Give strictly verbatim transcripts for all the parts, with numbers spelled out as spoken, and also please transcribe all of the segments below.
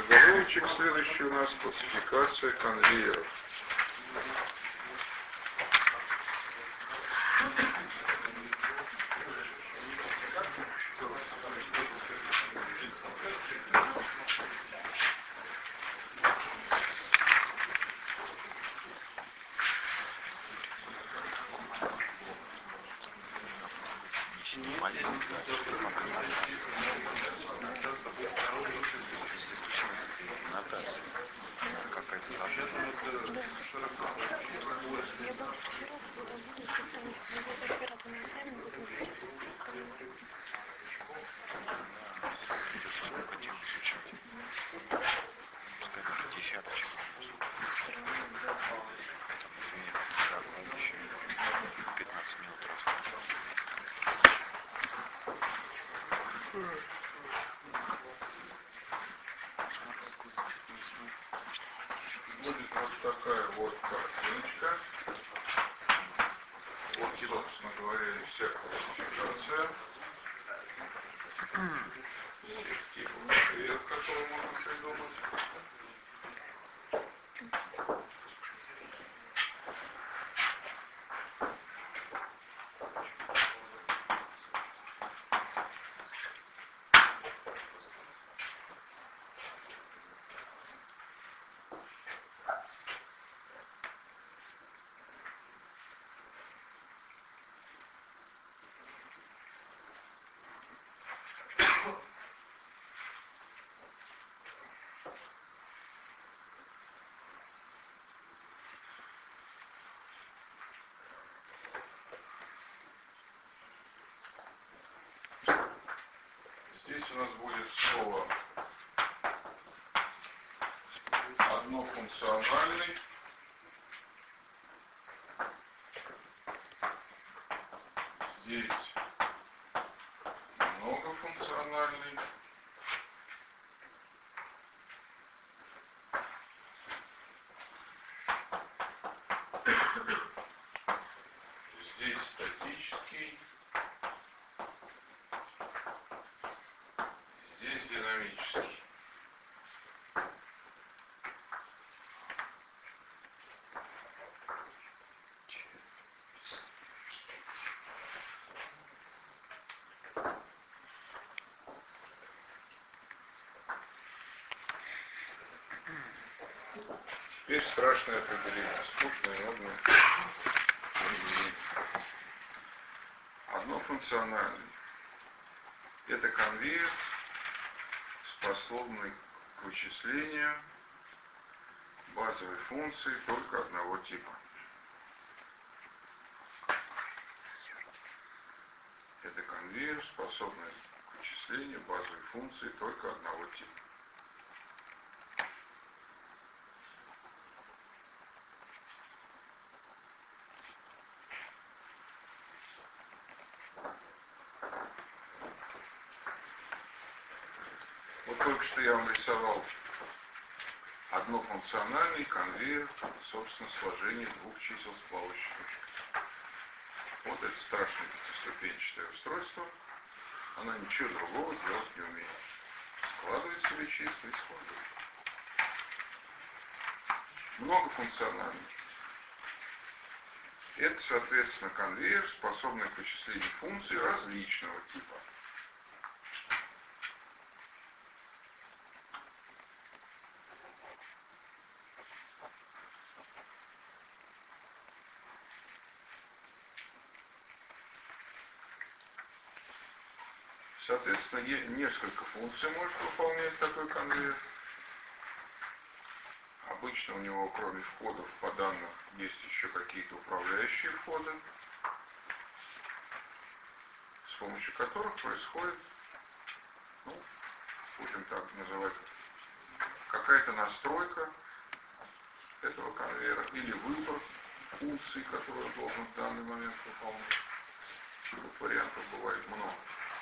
подзаголовочек следующий у нас — классификация конвейеров. Будет вот такая вот картиночка. Вот, собственно говоря, и вся классификация всех типов конвейеров, которые можно придумать. Здесь у нас будет слово однофункциональный, здесь многофункциональный, здесь статический, здесь динамический. Теперь страшное определение, скучное, нудное. Однофункциональный — это конвейер, способный к вычислению базовой функции только одного типа. Это конвейер, способный к вычислению базовой функции только одного типа. Вот только что я вам рисовал однофункциональный конвейер, собственно, сложение двух чисел с плавающей точкой. Вот это страшное пятиступенчатое устройство. Она ничего другого делать не умеет. Складывает себе числа и складывает. Многофункциональный — это, соответственно, конвейер, способный к вычислению функций различного типа. Соответственно, несколько функций может выполнять такой конвейер. Обычно у него, кроме входов по данным, есть еще какие-то управляющие входы, с помощью которых происходит, ну, будем так называть, какая-то настройка этого конвейера или выбор функций, которые он должен в данный момент выполнять. Таких вариантов бывает много.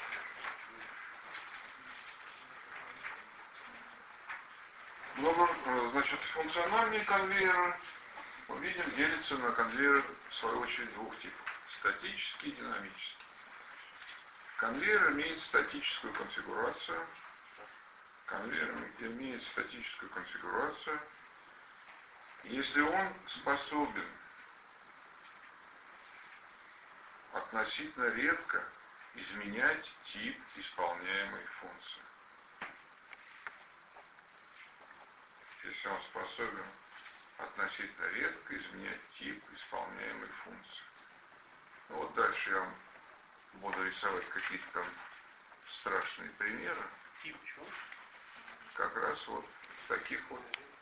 Но, значит, функциональные конвейеры, мы видим, делятся на конвейеры, в свою очередь, двух типов: статический и динамический. Конвейер имеет статическую конфигурацию. конвейер имеет статическую конфигурацию, если он способен относительно редко изменять тип исполняемой функции. Если он способен относительно редко изменять тип исполняемой функции. Ну, вот дальше я вам буду рисовать какие-то там страшные примеры. Тип чего? Как раз вот таких вот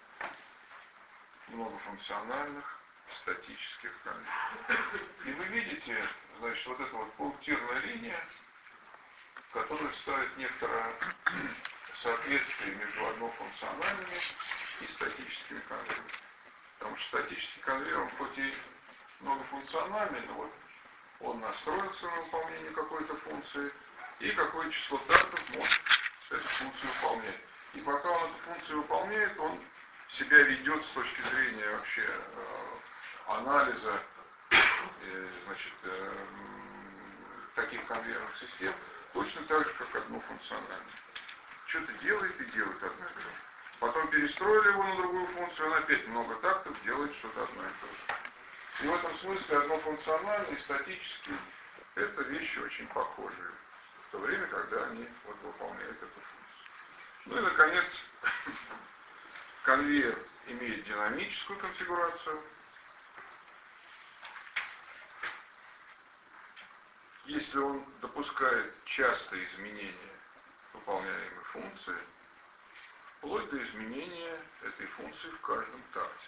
многофункциональных статических конвейеров. И вы видите, значит, вот эта вот пунктирная линия, которая ставит некоторое соответствие между однофункциональными и статическими конвейерами. Потому что статический конвейер, он хоть и многофункциональный, но вот он настроится на выполнение какой-то функции, и какое число тактов может эту функцию выполнять. И пока он эту функцию выполняет, он себя ведет с точки зрения вообще э, анализа э, значит, э, таких конвейерных систем, точно так же, как однофункциональный. Что-то делает и делает одно и то же. Потом перестроили его на другую функцию, он опять много тактов делает что-то одно и то же. И в этом смысле однофункциональный и статический — это вещи очень похожие, в то время, когда они вот выполняют эту функцию. Ну и, наконец, конвейер имеет динамическую конфигурацию. Если он допускает частые изменения выполняемой функции, вплоть до изменения этой функции в каждом такте.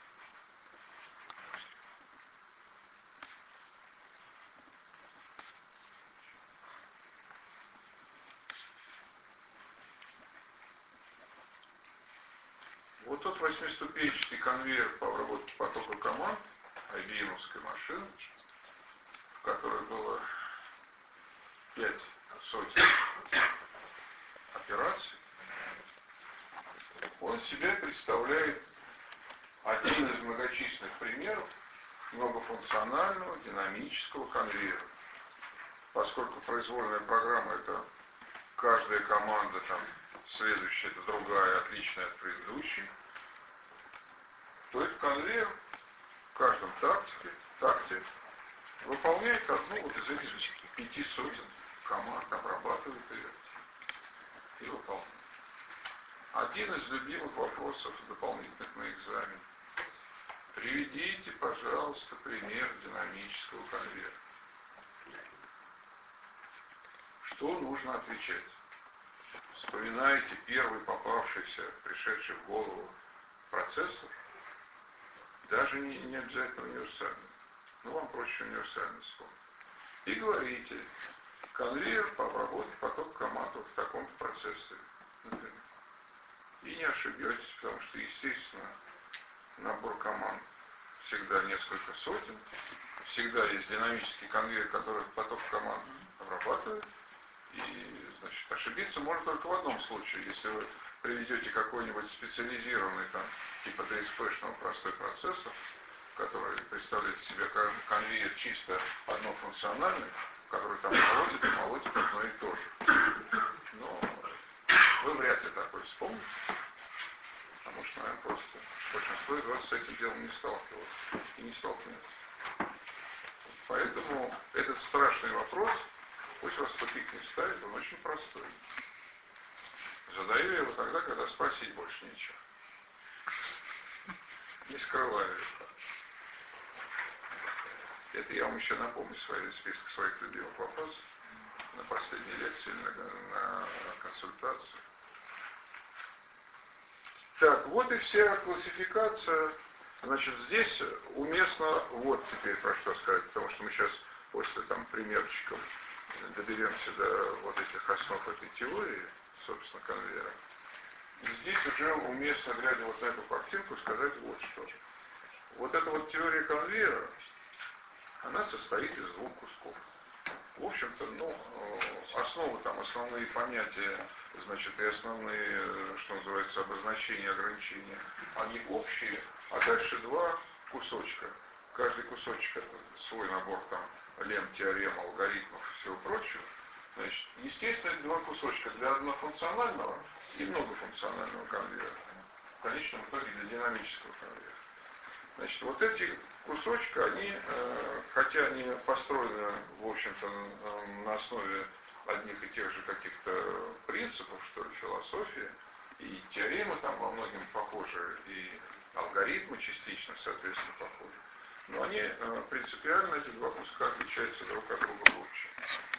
Вот тот восьмиступенчатый конвейер по обработке потока команд ай би эм-овской машины, в которой было пять сотен операций, он себя представляет один из многочисленных примеров многофункционального динамического конвейера. Поскольку произвольная программа — это каждая команда, там, следующая — это другая, отличная от предыдущей, то этот конвейер в каждом такте, такте выполняет одну вот из этих пяти сотен команд, обрабатывает ее и выполняет. Один из любимых вопросов дополнительных на экзамен. Приведите, пожалуйста, пример динамического конвейера. Что нужно отвечать? Вспоминаете первый попавшийся, пришедший в голову процессор, даже не, не обязательно универсальный, но вам проще универсальный вспомнить. И говорите: конвейер по обработке потока команд вот в таком процессоре, например. И не ошибетесь, потому что, естественно, набор команд всегда несколько сотен, всегда есть динамический конвейер, который поток команд обрабатывает. И, значит, ошибиться можно только в одном случае, если вы приведете какой-нибудь специализированный, там, типа ди эс пи-шного простой процессор, который представляет из себя конвейер чисто однофункциональный, который там молотит и молотит одно и то же. Но вы вряд ли такой вспомните, потому что, наверное, просто большинство из вас с этим делом не сталкивалось и не столкнется. Поэтому этот страшный вопрос, пусть вас в тупик не ставит, он очень простой. Задаю его тогда, когда спросить больше нечего. Не скрываю его. Это я вам еще напомню свои список своих любимых вопросов на последней лекции, на, на консультации. Так, вот и вся классификация. Значит, здесь уместно вот теперь про что сказать, потому что мы сейчас после там примерчиков доберемся до вот этих основ этой теории, собственно, конвейера. И здесь уже уместно, глядя вот на эту картинку, сказать вот что. Вот эта вот теория конвейера, она состоит из двух кусков. В общем-то, ну, основы там, основные понятия, значит, и основные, что называется, обозначения, ограничения, они общие, а дальше два кусочка. Каждый кусочек — это свой набор там лем, теорем, алгоритмов и всего прочего. Значит, естественно, это два кусочка. Для однофункционального и многофункционального конвейера. В конечном итоге для динамического конвейера. Значит, вот эти кусочки, они, хотя они построены, в общем-то, на основе одних и тех же каких-то принципов, что ли, философии, и теоремы там во многом похожи, и алгоритмы частично, соответственно, похожи. Но они принципиально, эти два куска, отличаются друг от друга лучше.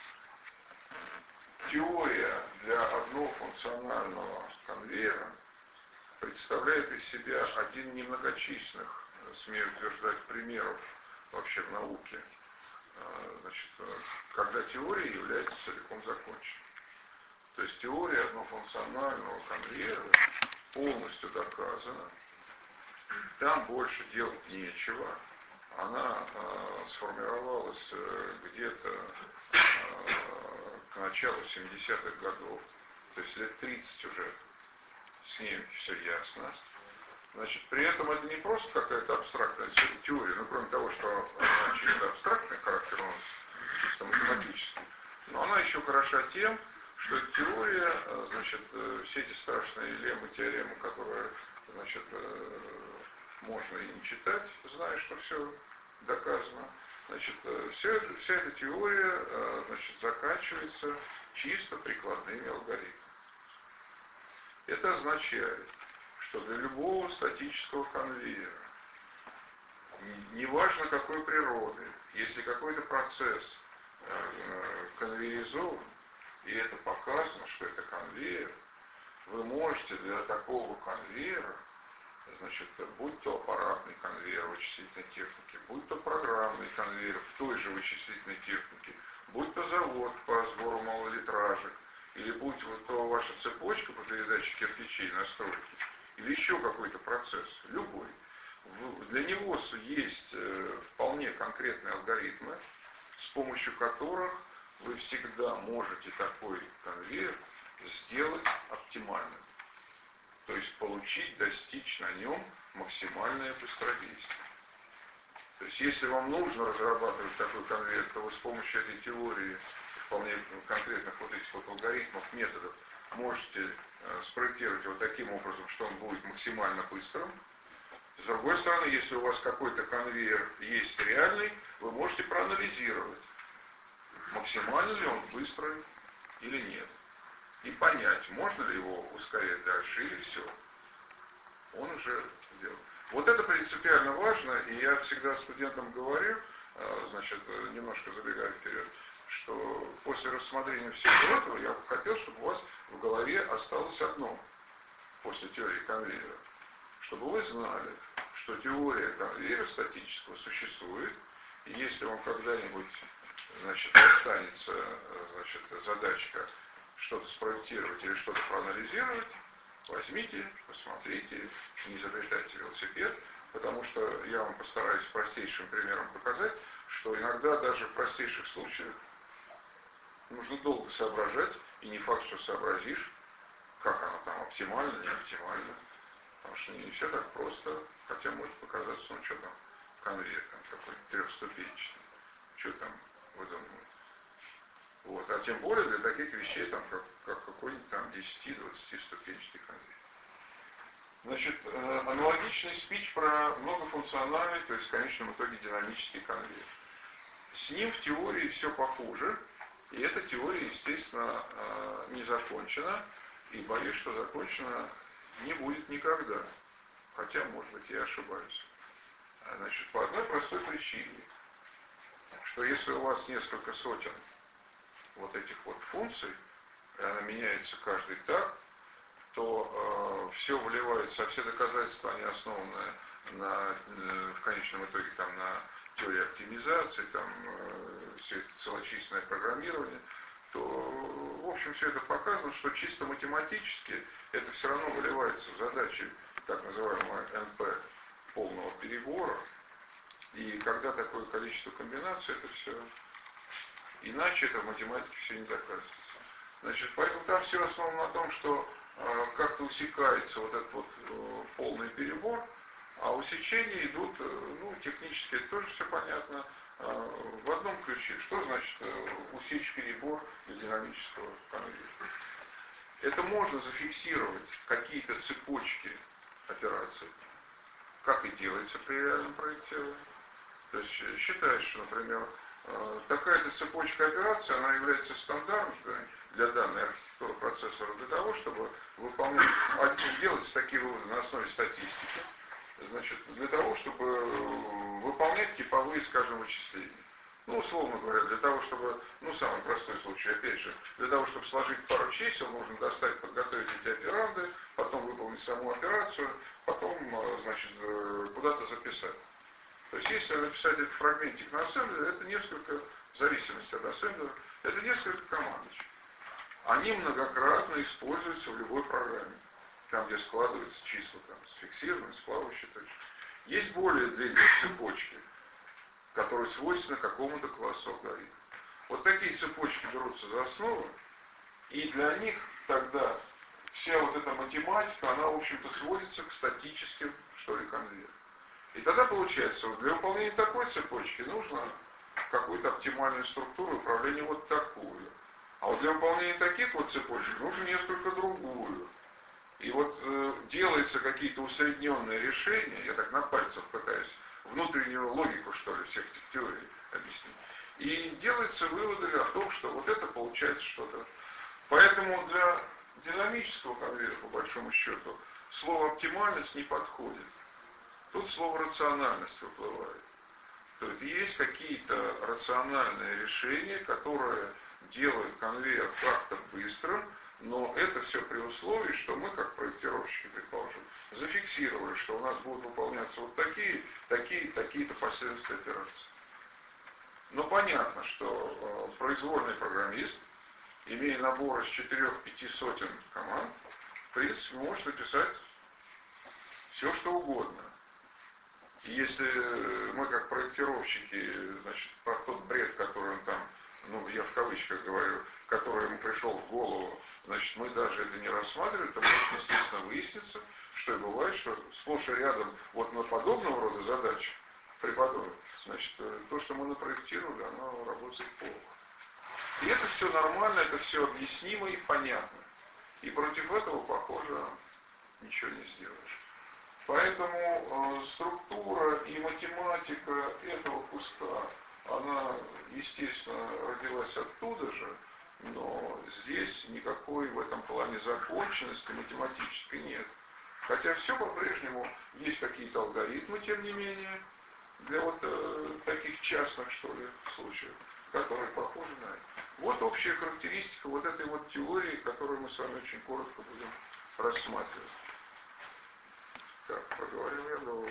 Теория для одного функционального конвейера представляет из себя один немногочисленных, смею утверждать, примеров вообще в науке, значит, когда теория является целиком законченной. То есть теория однофункционального конвейера полностью доказана, там больше делать нечего, она э, сформировалась э, где-то э, к началу семидесятых годов, то есть лет тридцать уже с ней все ясно. Значит, при этом это не просто какая-то абстрактная теория, ну кроме того, что она чисто абстрактный характер, он чисто математический, но она еще хороша тем, что теория, значит, все эти страшные леммы, теоремы, которые, значит, можно и не читать, зная, что все доказано, значит, все это, вся эта теория, значит, заканчивается чисто прикладными алгоритмами. Это означает, что для любого статического конвейера, неважно какой природы, если какой-то процесс конвейеризован, и это показано, что это конвейер, вы можете для такого конвейера, значит, будь то аппаратный конвейер вычислительной техники, будь то программный конвейер в той же вычислительной технике, будь то завод по сбору малолитражек, или будь то ваша цепочка по передаче кирпичей на стройке, или еще какой-то процесс, любой. Для него есть вполне конкретные алгоритмы, с помощью которых вы всегда можете такой конвейер сделать оптимальным. То есть получить, достичь на нем максимальное быстродействие. То есть если вам нужно разрабатывать такой конвейер, то вы с помощью этой теории, вполне конкретных вот этих вот алгоритмов, методов, можете э, спроектировать его таким образом, что он будет максимально быстрым. С другой стороны, если у вас какой-то конвейер есть реальный, вы можете проанализировать, максимально ли он быстрый или нет. И понять, можно ли его ускорять дальше или все. Он уже сделал. Вот это принципиально важно, и я всегда студентам говорю, значит, немножко забегая вперед, что после рассмотрения всего этого я бы хотел, чтобы у вас в голове осталось одно после теории конвейера. Чтобы вы знали, что теория конвейера статического существует, и если вам когда-нибудь, значит, останется, значит, задачка что-то спроектировать или что-то проанализировать, возьмите, посмотрите, не изобретайте велосипед, потому что я вам постараюсь простейшим примером показать, что иногда даже в простейших случаях нужно долго соображать, и не факт, что сообразишь, как оно там оптимально, не оптимально, потому что не все так просто, хотя может показаться, ну что там, конвейер там какой-то трехступенчатый, что там вы думаете. Вот. А тем более для таких вещей, там, как, как какой-нибудь там десяти-двадцати ступенчатый конвейер. Значит, э, аналогичный спич про многофункциональный, то есть в конечном итоге динамический конвейер. С ним в теории все похуже, и эта теория, естественно, э, не закончена, и боюсь, что закончена не будет никогда. Хотя, может быть, я ошибаюсь. Значит, по одной простой причине, что если у вас несколько сотен вот этих вот функций, и она меняется каждый так, то э, все выливается, а все доказательства, они основаны на, э, в конечном итоге там, на теории оптимизации, там, э, все это целочисленное программирование, то, в общем, все это показано, что чисто математически это все равно выливается в задачи так называемого эн пэ, полного перебора, и когда такое количество комбинаций, это все... Иначе это в математике все не доказывается. Значит, поэтому там все основано на том, что э, как-то усекается вот этот вот э, полный перебор, а усечения идут, э, ну, технически это тоже все понятно, э, в одном ключе. Что значит э, усечь перебор для динамического конвейера? Это можно зафиксировать какие-то цепочки операций, как и делается при реальном проектировании. То есть считается, что, например, такая-то цепочка операций, она является стандартной для данной архитектуры процессора для того, чтобы выполнять, делать такие выводы на основе статистики, значит, для того, чтобы выполнять типовые, скажем, вычисления. Ну, условно говоря, для того, чтобы, ну, самый простой случай, опять же, для того, чтобы сложить пару чисел, нужно достать, подготовить эти операнды, потом выполнить саму операцию, потом, значит, куда-то записать. То есть, если написать этот фрагментик на ассемблере, это несколько, в зависимости от ассемблера, это несколько командочек. Они многократно используются в любой программе, там, где складываются числа, там, с фиксированной, с плавающей точкой. Есть более длинные цепочки, которые свойственны какому-то классу алгоритмов. Вот такие цепочки берутся за основу, и для них тогда вся вот эта математика, она, в общем-то, сводится к статическим, что ли, конвейерам. И тогда получается, вот для выполнения такой цепочки нужно какую-то оптимальную структуру управления вот такую. А вот для выполнения таких вот цепочек нужно несколько другую. И вот э, делаются какие-то усредненные решения, я так на пальцах пытаюсь внутреннюю логику, что ли, всех этих теорий объяснить. И делаются выводы о том, что вот это получается что-то. Поэтому для динамического конвейера, по большому счету, слово оптимальность не подходит. Тут слово рациональность выплывает. То есть есть какие-то рациональные решения, которые делают конвейер как-то быстрым, но это все при условии, что мы, как проектировщики, предположим, зафиксировали, что у нас будут выполняться вот такие, такие, такие-то последствия операций. Но понятно, что э, произвольный программист, имея набор из четырёх-пяти сотен команд, в принципе, может написать все, что угодно. И если мы, как проектировщики, значит, про тот бред, который он там, ну, я в кавычках говорю, который ему пришел в голову, значит, мы даже это не рассматриваем, то может, естественно, выяснится, что и бывает, что сплошь и рядом вот на подобного рода задачи преподобных, значит, то, что мы напроектировали, оно работает плохо. И это все нормально, это все объяснимо и понятно. И против этого, похоже, ничего не сделаешь. Поэтому э, структура и математика этого куска, она, естественно, родилась оттуда же, но здесь никакой в этом плане законченности математической нет. Хотя все по-прежнему есть какие-то алгоритмы, тем не менее, для вот э, таких частных, что ли, случаев, которые похожи на это. Вот общая характеристика вот этой вот теории, которую мы с вами очень коротко будем рассматривать. Так, проговорил я долго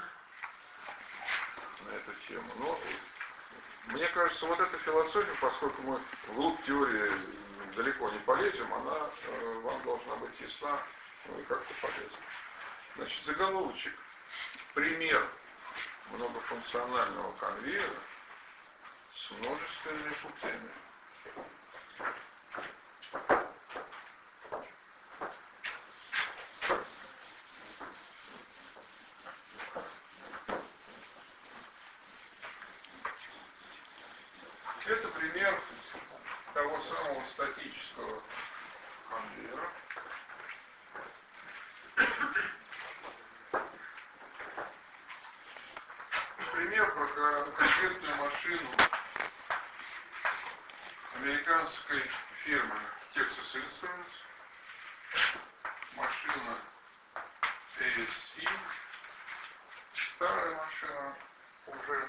на эту тему. Но мне кажется, вот эта философия, поскольку мы вглубь теории далеко не полезем, она э, вам должна быть ясна, ну и как-то полезна. Значит, заголовочек. Пример многофункционального конвейера с множественными путями. Это пример того самого статического конвейера. Пример про конкретную машину американской фирмы Texas Instruments. Машина эй эс си. Старая машина уже.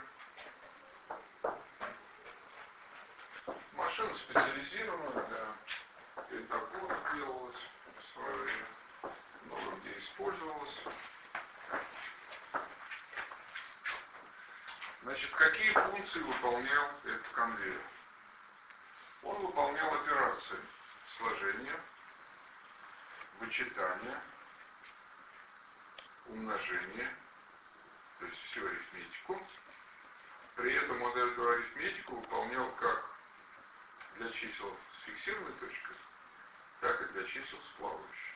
Машина специализированная для Пентагона делалась в свое время, много где использовалась. Значит, какие функции выполнял этот конвейер? Он выполнял операции сложения, вычитания, умножения, то есть всю арифметику. При этом он эту арифметику выполнял как для чисел с фиксированной точкой, так и для чисел с плавающей.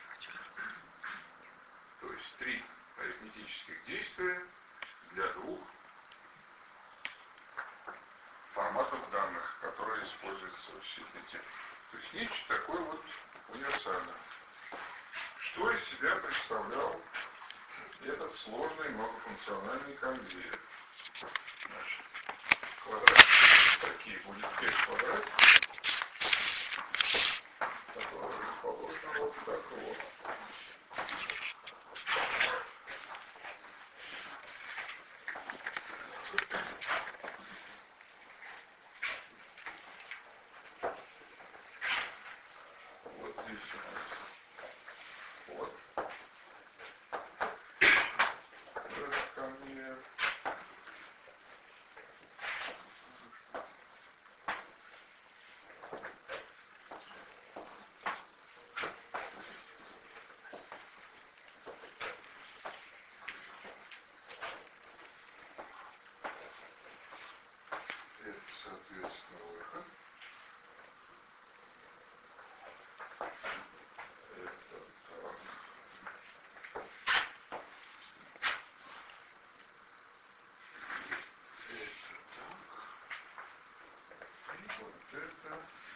То есть три арифметических действия для двух форматов данных, которые используются в сети. То есть нечто такое вот универсальная. Что из себя представлял этот сложный многофункциональный конвейер? Значит, квадратики такие, будет пять квадратиков, которые расположены вот так вот. Вот здесь у нас вот этот конвейер. Это, соответственно, выход. Это так. Это так. И вот это.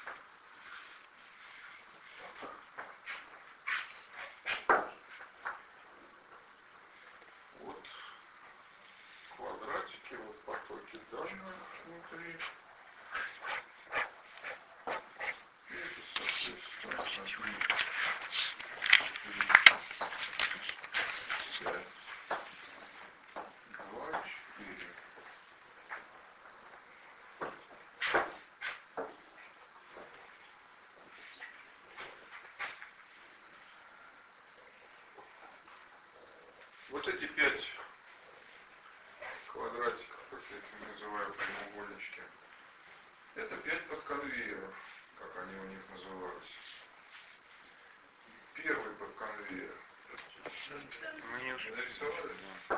Вот квадратики, вот потоки данных внутри. Это, соответственно, один, три, пять, два, четыре. Вот эти пять квадратиков, как я их называю, прямоугольнички, это пять подконвейеров, как они у них назывались. Первый подконвейер. Мы не уже нарисовали?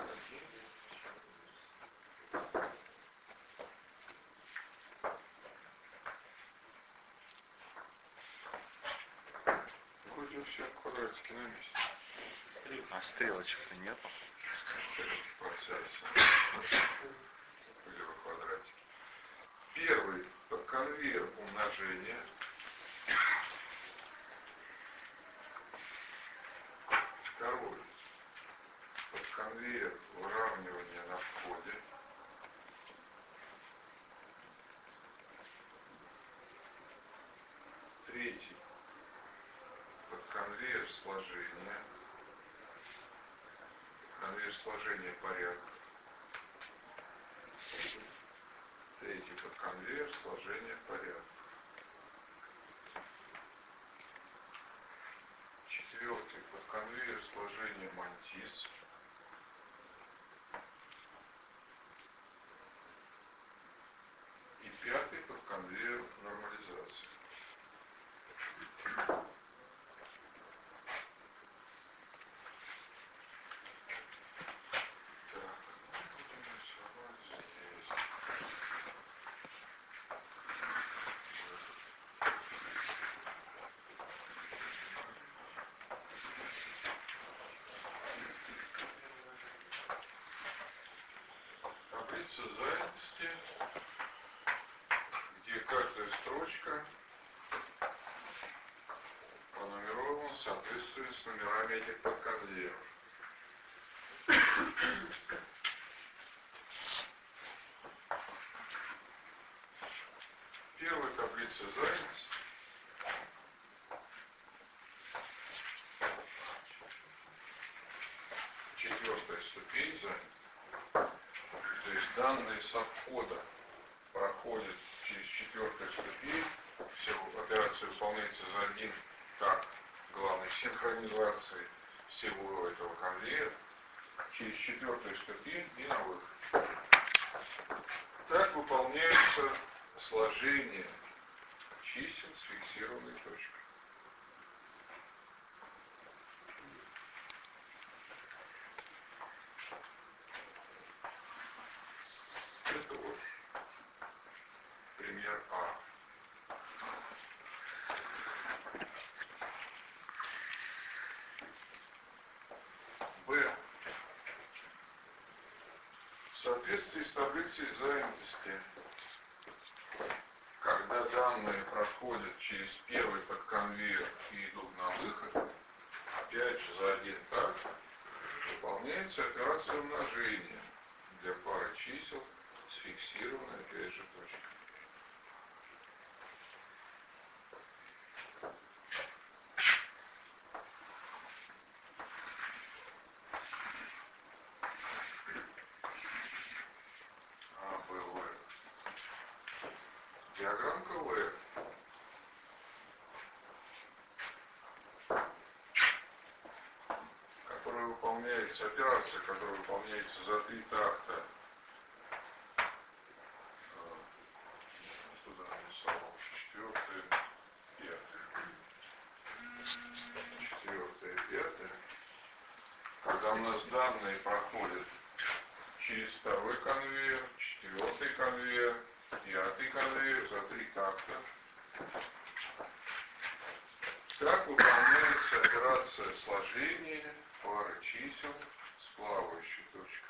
Вроде все квадратики на месте. А стрелочек-то нету? Стрелки в процессе. Либо квадратики. Первый подконвейер умножения. Второй подконвейер выравнивания на входе. Третий подконвейер сложения. Конвейер сложения порядка. Третий подконвейер сложения порядка. Четвертый подконвейер сложения мантис. И пятый подконвейер нормализации. Таблица занятости, где каждая строчка пронумерована в соответствии с номерами этих подконвейеров. Первая таблица занятости. Четвертая ступень занята. То есть данные со входа проходят через четвертую ступень. Все операции выполняются за один так, главной синхронизации всего этого конвейера через четвертую ступень и на выход. Так выполняется сложение чисел с фиксированной точкой. Это вот пример А. Б. В соответствии с таблицей занятости, когда когда данные проходят через первый подконвейер и идут на выход, опять же за один такт выполняется операция умножения для пары чисел с фиксированной опять же точкой. А, Б, В. Диаграммка В. Которая выполняется, операция, которая выполняется за три такта. Туда написал четвертое, пятое. Четвертое, пятое. Когда у нас данные проходят через второй конвейер, четвертый конвейер, пятый конвейер за три такта. Так выполняется операция сложения пары чисел с плавающей точкой.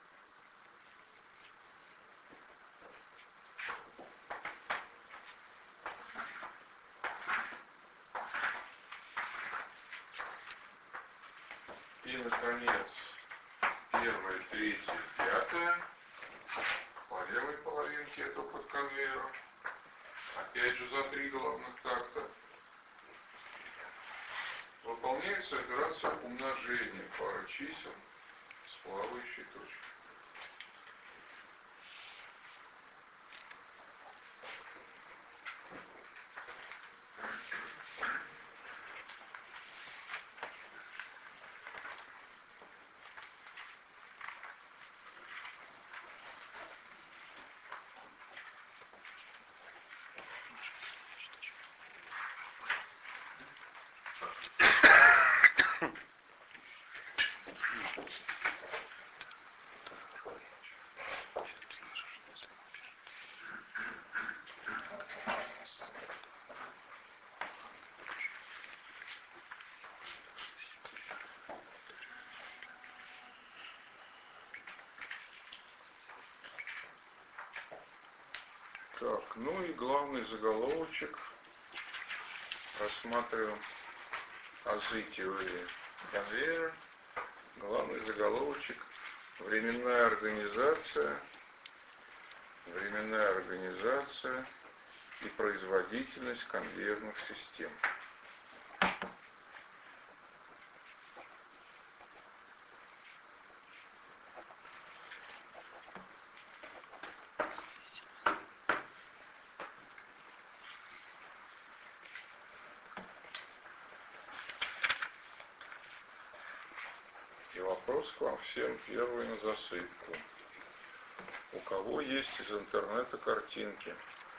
И, наконец, первое, третье, пятое по левой половинке этого подконвейера. Опять же за три головных такта. Выполняется операция умножения пары чисел с плавающей точкой. Так, ну и главный заголовочек. Рассматриваем азы теории конвейера. Главный заголовочек. Временная организация. Временная организация и производительность конвейерных систем. И вопрос к вам всем первый на засыпку. У кого есть из интернета картинки?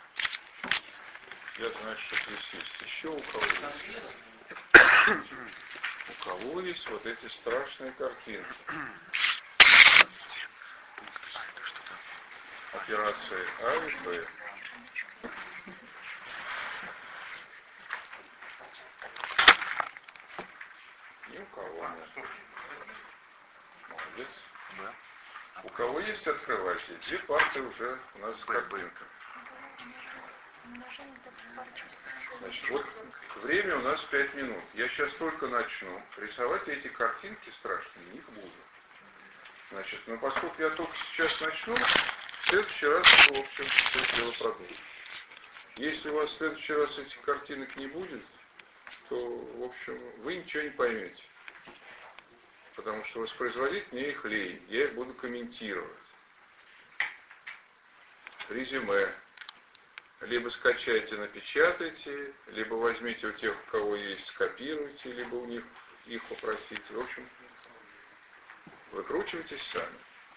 Я знаю, что здесь есть. Еще у кого есть? У кого есть вот эти страшные картинки? Операции А и Б. Ни у кого нет. Молодец. Да. У кого есть, открывайте. Две парты уже у нас с картинкой. Значит, вот время у нас пять минут. Я сейчас только начну рисовать эти картинки страшные, их буду. Значит, но поскольку я только сейчас начну, в следующий раз, в общем, все дело продолжим. Если у вас в следующий раз этих картинок не будет, то, в общем, вы ничего не поймете. Потому что воспроизводить мне их лень. Я их буду комментировать. Резюме. Либо скачайте, напечатайте, либо возьмите у тех, у кого есть, скопируйте, либо у них их попросите. В общем, выкручивайтесь сами.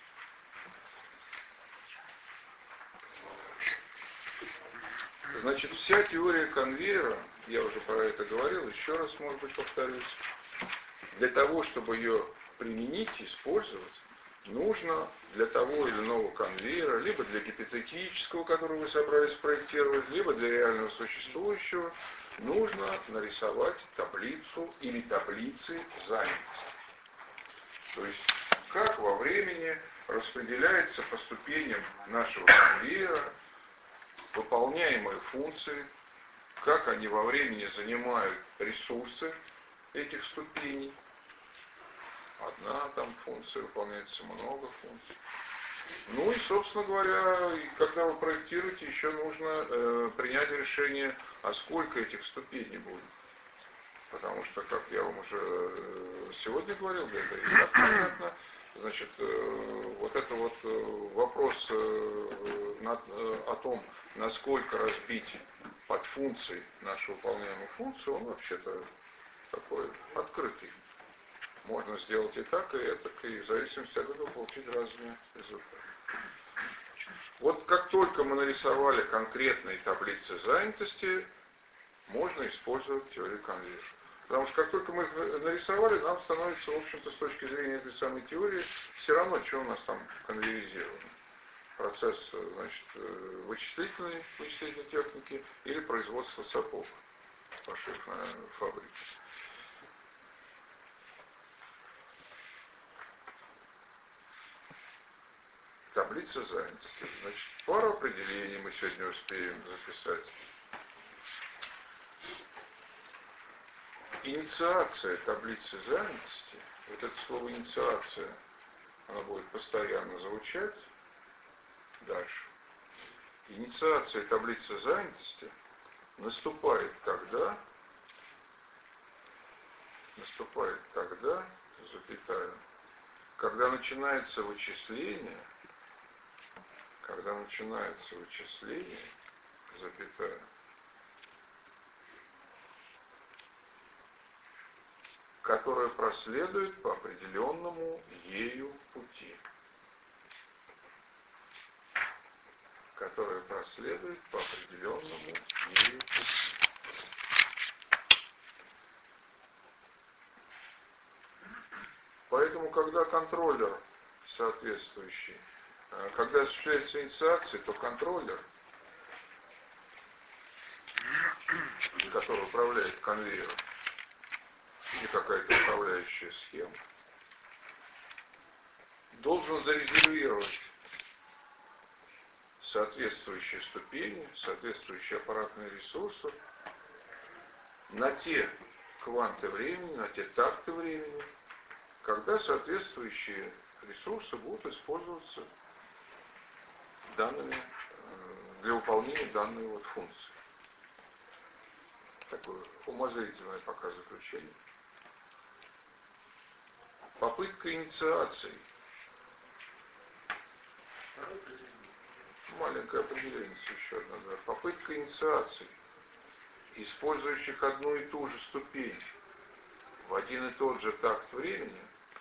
Значит, вся теория конвейера, я уже про это говорил, еще раз, может быть, повторюсь, для того, чтобы ее применить, использовать, нужно для того или иного конвейера, либо для гипотетического, который вы собрались проектировать, либо для реального существующего, нужно нарисовать таблицу или таблицы занятости. То есть, как во времени распределяется по ступеням нашего конвейера выполняемые функции, как они во времени занимают ресурсы этих ступеней. Одна там функция выполняется, много функций. Ну и, собственно говоря, когда вы проектируете, еще нужно э, принять решение, а сколько этих ступеней будет. Потому что, как я вам уже сегодня говорил, да, это и так понятно, значит, э, вот это вот э, вопрос э, на, э, о том, насколько разбить подфункции нашу выполняемую функцию, он вообще-то такой открытый. Можно сделать и так, и это, и в зависимости от этого получить разные результаты. Вот как только мы нарисовали конкретные таблицы занятости, можно использовать теорию конвейера. Потому что как только мы их нарисовали, нам становится, в общем-то, с точки зрения этой самой теории, все равно, что у нас там конвейеризировано. Процесс, значит, вычислительной, вычислительной техники или производство сапог, пошив на фабрике. Таблица занятости. Значит, пару определений мы сегодня успеем записать. Инициация таблицы занятости, вот это слово инициация, она будет постоянно звучать дальше. Инициация таблицы занятости наступает когда, наступает тогда, запятая, когда начинается вычисление, когда начинается вычисление, запятая, которое проследует по определенному ею пути. Которое проследует по определенному ею пути. Поэтому, когда контроллер соответствующий, когда осуществляется инициация, то контроллер, который управляет конвейером, или какая-то управляющая схема, должен зарезервировать соответствующие ступени, соответствующие аппаратные ресурсы на те кванты времени, на те такты времени, когда соответствующие ресурсы будут использоваться данными, для выполнения данной вот функции. Такое умозрительное пока заключение. Попытка инициации. Маленькое определение еще одна. Да. Попытка инициации, использующих одну и ту же ступень в один и тот же такт времени,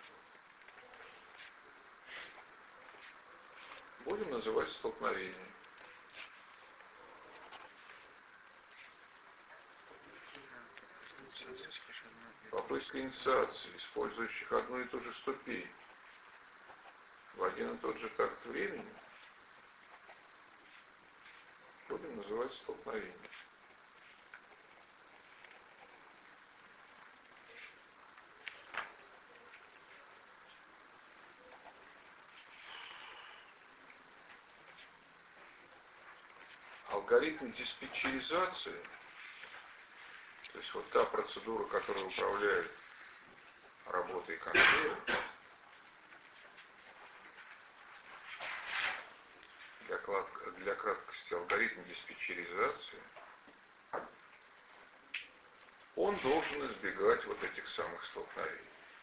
будем называть столкновением. Попытка инициации, использующих одну и ту же ступень в один и тот же такт времени, будем называть столкновением. Алгоритм диспетчеризации, то есть вот та процедура, которая управляет работой конвейера, для, для краткости алгоритм диспетчеризации, он должен избегать вот этих самых столкновений.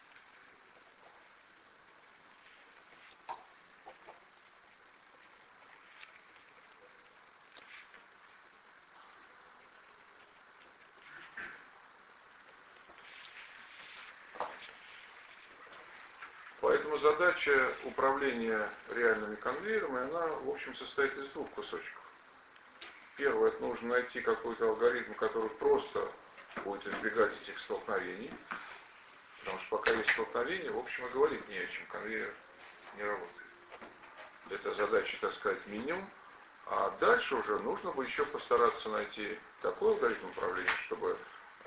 Поэтому задача управления реальными конвейерами, она, в общем, состоит из двух кусочков. Первое, это нужно найти какой-то алгоритм, который просто будет избегать этих столкновений. Потому что пока есть столкновения, в общем, и говорить не о чем, конвейер не работает. Это задача, так сказать, минимум. А дальше уже нужно бы еще постараться найти такой алгоритм управления, чтобы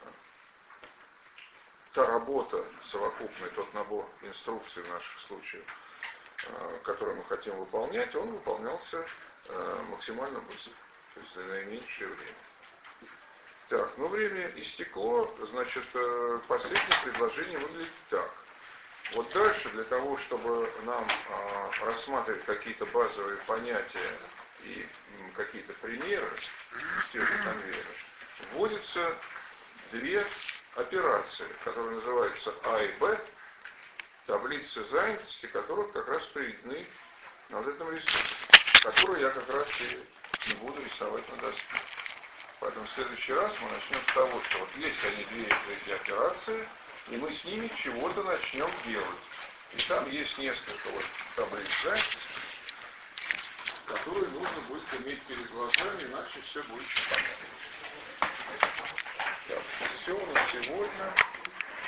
та работа совокупная, тот набор инструкций в наших случаях, который мы хотим выполнять, он выполнялся максимально быстро. то есть за наименьшее время. Так, ну время истекло, значит, последнее предложение выглядит так. Вот дальше, для того, чтобы нам а, рассматривать какие-то базовые понятия и м, какие-то примеры системы конвейера, вводятся две операции, которые называются А и Б, таблицы занятости, которых как раз приведены на вот этом рисунке, которые я как раз и не буду рисовать на доске. Поэтому в следующий раз мы начнем с того, что вот есть они две эти операции, и мы с ними чего-то начнем делать. И там есть несколько вот таблиц занятости, которые нужно будет иметь перед глазами, иначе все будет непонятно. Так, все на сегодня.